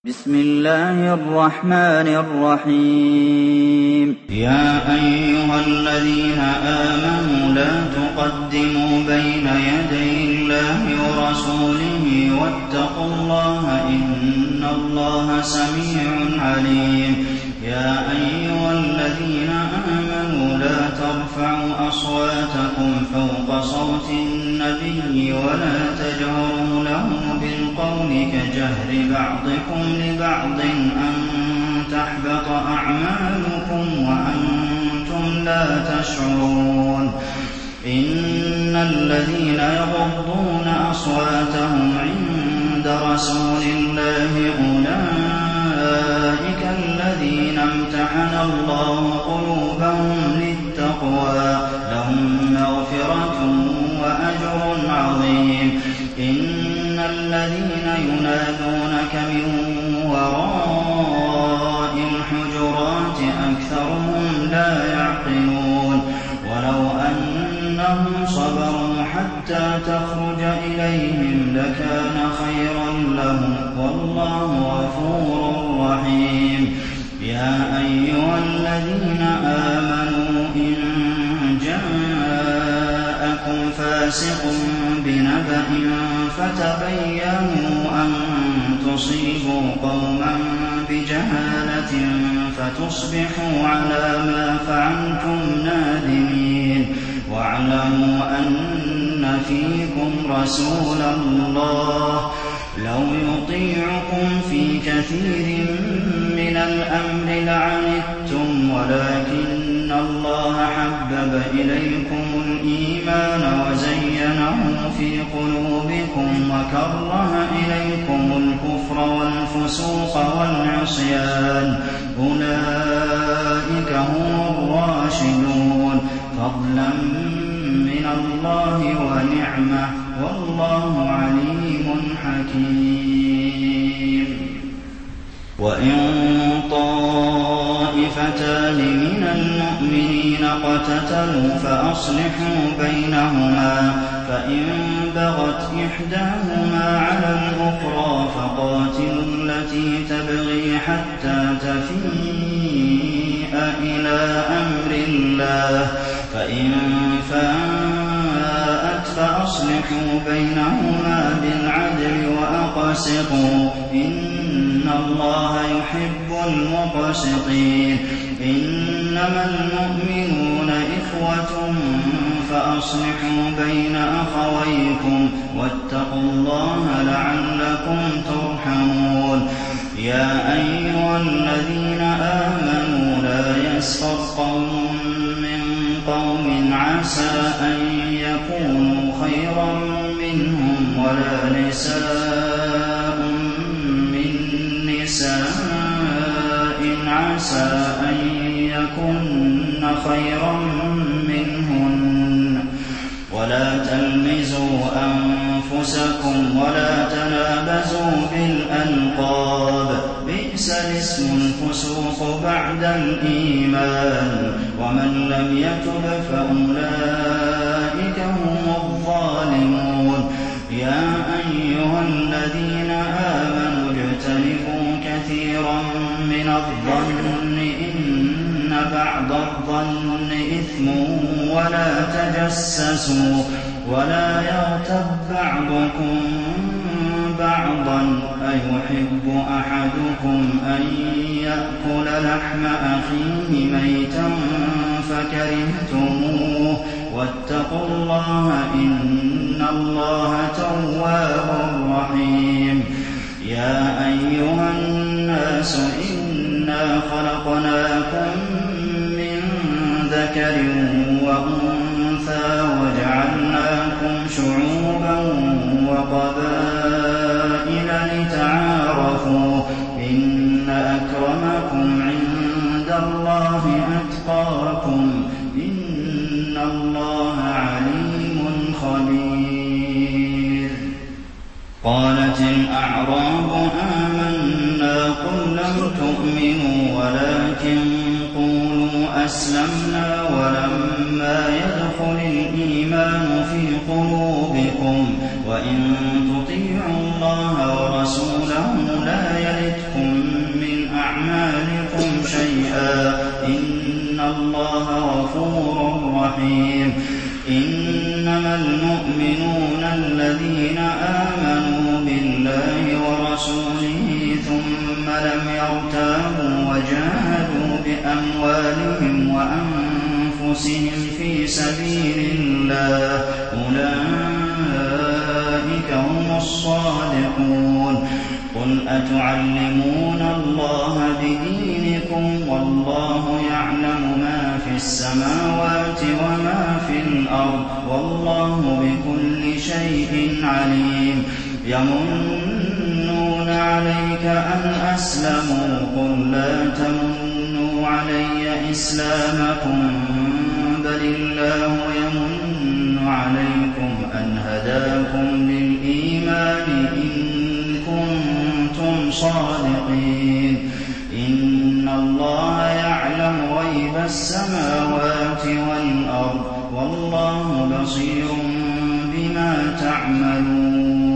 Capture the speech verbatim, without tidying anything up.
بسم الله الرحمن الرحيم يا أيها الذين آمنوا لا تقدموا بين يدي الله ورسوله واتقوا الله إن الله سميع عليم يا أيها الذين آمنوا لا ترفعوا أصواتكم فوق صوت النبي ولا تجهروا له بالقول كجهر بعضكم لبعض أن تحبط أعمالكم وأنتم لا تشعرون إن الذين يغضون أصواتهم عند رسول الله أولئك الذين امتحن الله قلوبهم للتقوى لهم مغفرة وأجر عظيم إن الذين ينادونك من وراء الحجرات أكثرهم لا يعقلون ولو أنهم صبروا حتى تخرج إليهم لكان خيرا لهم والله غفور رحيم يا أيها الذين آمنوا إن جاءكم فاسق بنبأ فتبينوا أن تصيبوا قوما بجهالة فتصبحوا على ما فعلتم نادمين واعلموا أن فيكم رسول الله لو يطيعكم في كثير من الأمر لعنتم ولكن الله حبب إليكم الإيمان وزينه في قلوبكم وكره إليكم الكفر والفسوق والعصيان أولئك هم الراشدون فضلا من الله ونعمة والله عليم حكيم وإن طائفتان من المؤمنين اقتتلوا فأصلحوا بينهما فإن بغت إحداهما على الأخرى فقاتلوا التي تبغي حتى تفيء إلى أمر الله فإن فاءت فأصلحوا بينهما بالعدل وأقسطوا إن الله يحب المقسطين إنما المؤمنون إخوة فأصلحوا بين أخويكم واتقوا الله لعلكم ترحمون يا أيها الذين آمنوا لا يسخر قوم من قوم عسى أن يكونوا خيرا منهم ولا نساء من نساء عسى أن يكن خيرا منهن ولا تلمزوا أنفسكم ولا تنابزوا بالألقاب بئس الاسم الفسوق بعد الإيمان ومن لم يتب فأولئك هم الظالمون يا أيها الذين آمنوا اجتنبوا كثيرا من الظن إن بعض الظن إثم ولا تجسسوا ولا يغتب بعضكم بعضا أيحب أحدكم أن يأكل لحم أخيه ميتا فكرهتموه واتقوا الله إن الله تواب رحيم يا أيها الناس إنا خلقناكم من ذكر وأنثى وجعلناكم شعوبا وقبائل لتعارفوا إن أكرمكم عند الله أتقاكم إن الله عليم خبير قالت الأعراب آمنا قل لم تؤمنوا ولكن قولوا أسلمنا ولما يدخل الإيمان في قلوبكم وإن تطيعوا الله ورسوله لا يلدكم بكم شيئا إن الله غفور رحيم إنما المؤمنون الذين آمنوا بالله ورسوله ثم لم يرتابوا وجاهدوا بأموالهم وأنفسهم في سبيل الله أولئك هم الصادقون قل أتعلمون الله بدينكم والله يعلم ما في السماوات وما في الأرض والله بكل شيء عليم يمنون عليك أن أسلموا قل لا تمنوا علي إسلامكم بل الله يمن عليكم أن هداكم للإيمان إن كنتم صادقين إن الله يعلم غيب السماوات والأرض والله بصير بما تعملون